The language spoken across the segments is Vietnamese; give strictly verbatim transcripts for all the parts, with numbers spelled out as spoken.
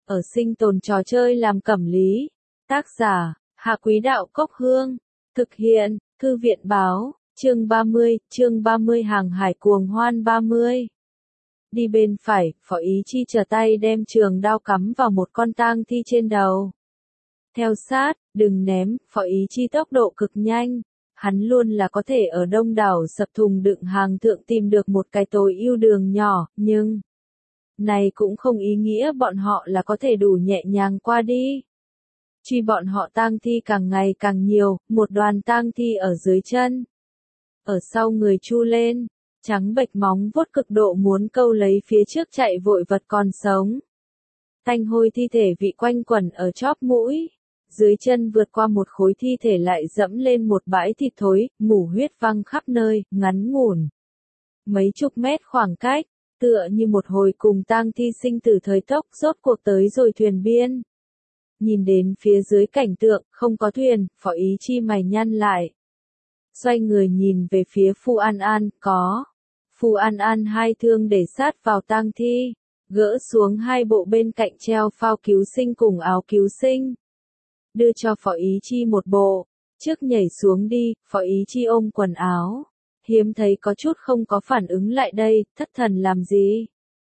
ở sinh tồn trò chơi làm cẩm lý. Tác giả, Hạ Quý Đạo Cốc Hương. Thực hiện, Thư viện Báo, chương ba mươi, chương ba mươi hàng hải cuồng hoan ba mươi. Đi bên phải, Phó Ý Chi trở tay đem trường đao cắm vào một con tang thi trên đầu. Theo sát, đừng ném, Phó Ý Chi tốc độ cực nhanh. Hắn luôn là có thể ở đông đảo sập thùng đựng hàng thượng tìm được một cái tối ưu đường nhỏ, nhưng này cũng không ý nghĩa bọn họ là có thể đủ nhẹ nhàng qua đi. Truy bọn họ tang thi càng ngày càng nhiều, một đoàn tang thi ở dưới chân. Ở sau người chu lên, trắng bệch móng vuốt cực độ muốn câu lấy phía trước chạy vội vật còn sống. Tanh hôi thi thể vị quanh quẩn ở chóp mũi. Dưới chân vượt qua một khối thi thể lại dẫm lên một bãi thịt thối, mủ huyết văng khắp nơi, ngắn ngủn. Mấy chục mét khoảng cách, tựa như một hồi cùng tang thi sinh tử thời tốc rốt cuộc tới rồi thuyền biên. Nhìn đến phía dưới cảnh tượng, không có thuyền, Phó Ý Chi mày nhăn lại. Xoay người nhìn về phía Phu An An, có. Phu An An hai thương để sát vào tang thi, gỡ xuống hai bộ bên cạnh treo phao cứu sinh cùng áo cứu sinh. Đưa cho Phó Ý Chi một bộ, trước nhảy xuống đi, Phó Ý Chi ôm quần áo. Hiếm thấy có chút không có phản ứng lại đây, thất thần làm gì?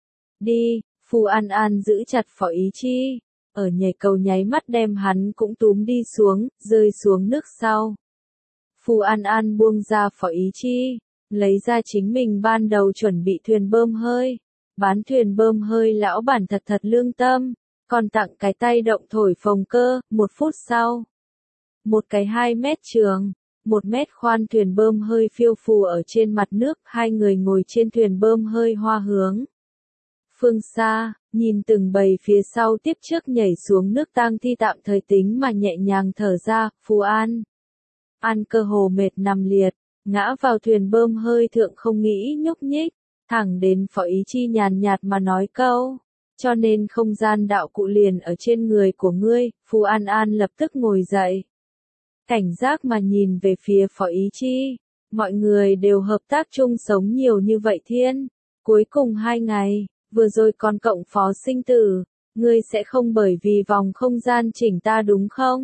Đi, Phu An An giữ chặt Phó Ý Chi, ở nhảy cầu nháy mắt đem hắn cũng túm đi xuống, rơi xuống nước sau. Phu An An buông ra Phó Ý Chi, lấy ra chính mình ban đầu chuẩn bị thuyền bơm hơi. Bán thuyền bơm hơi lão bản thật thật lương tâm, còn tặng cái tay động thổi phồng cơ, một phút sau. Một cái hai mét trường, một mét khoan thuyền bơm hơi phiêu phù ở trên mặt nước, hai người ngồi trên thuyền bơm hơi hoa hướng. Phương xa, nhìn từng bầy phía sau tiếp trước nhảy xuống nước tang thi tạm thời tính mà nhẹ nhàng thở ra, Phù An. An cơ hồ mệt nằm liệt, ngã vào thuyền bơm hơi thượng không nghĩ nhúc nhích, thẳng đến Phó Ý Chi nhàn nhạt mà nói câu. Cho nên không gian đạo cụ liền ở trên người của ngươi, Phu An An lập tức ngồi dậy. Cảnh giác mà nhìn về phía Phó Ý Chi, mọi người đều hợp tác chung sống nhiều như vậy thiên. Cuối cùng hai ngày, vừa rồi còn cộng phó sinh tử, ngươi sẽ không bởi vì vòng không gian chỉnh ta đúng không?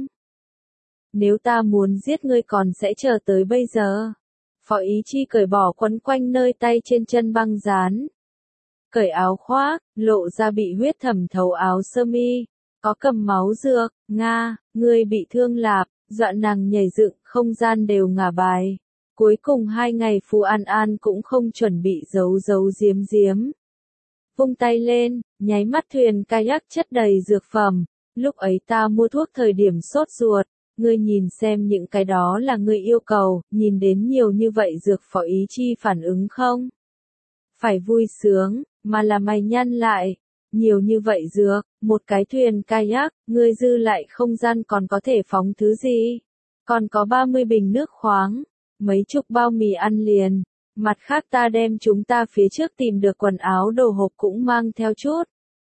Nếu ta muốn giết ngươi còn sẽ chờ tới bây giờ. Phó Ý Chi cởi bỏ quấn quanh nơi tay trên chân băng dán. Cởi áo khoác, lộ ra bị huyết thẩm thấu áo sơ mi, có cầm máu dược, Nga, ngươi bị thương lạp, dọa nàng nhảy dựng, không gian đều ngả bài. Cuối cùng hai ngày Phu An An cũng không chuẩn bị giấu giấu giếm giếm. Vung tay lên, nháy mắt thuyền kayak chất đầy dược phẩm, lúc ấy ta mua thuốc thời điểm sốt ruột, ngươi nhìn xem những cái đó là ngươi yêu cầu, nhìn đến nhiều như vậy dược Phó Ý Chi phản ứng không? Phải vui sướng, mà là mày nhăn lại, nhiều như vậy dược, một cái thuyền kayak, ngươi dư lại không gian còn có thể phóng thứ gì? Còn có ba mươi bình nước khoáng, mấy chục bao mì ăn liền, mặt khác ta đem chúng ta phía trước tìm được quần áo đồ hộp cũng mang theo chút.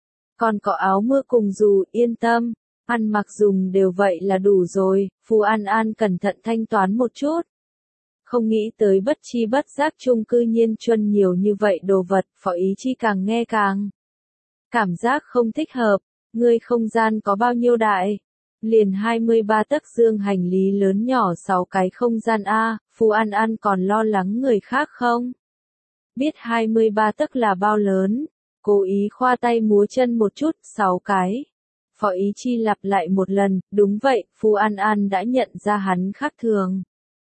Còn có áo mưa cùng dù, yên tâm, ăn mặc dùng đều vậy là đủ rồi, Phu An An cẩn thận thanh toán một chút. Không nghĩ tới bất chi bất giác chung cư nhiên chuân nhiều như vậy đồ vật, Phó Ý Chi càng nghe càng cảm giác không thích hợp, ngươi không gian có bao nhiêu đại? Liền hai mươi ba tấc dương hành lý lớn nhỏ sáu cái không gian A, Phu An An còn lo lắng người khác không? Biết hai mươi ba tấc là bao lớn, cố ý khoa tay múa chân một chút, sáu cái. Phó Ý Chi lặp lại một lần, đúng vậy, Phu An An đã nhận ra hắn khác thường.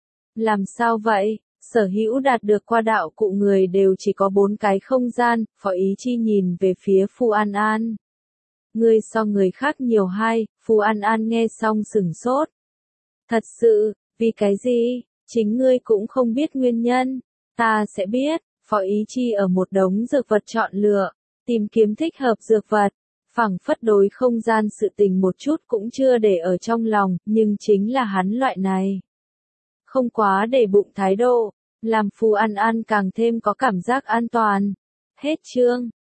Làm sao vậy? Sở hữu đạt được qua đạo cụ người đều chỉ có bốn cái không gian, Phó Ý Chi nhìn về phía Phu An An. Ngươi so người khác nhiều hai, Phu An An nghe xong sửng sốt. Thật sự, vì cái gì? Chính ngươi cũng không biết nguyên nhân. Ta sẽ biết, Phó Ý Chi ở một đống dược vật chọn lựa, tìm kiếm thích hợp dược vật. Phẳng phất đối không gian sự tình một chút cũng chưa để ở trong lòng, nhưng chính là hắn loại này. Không quá để bụng thái độ, làm Phu An An càng thêm có cảm giác an toàn. Hết chương.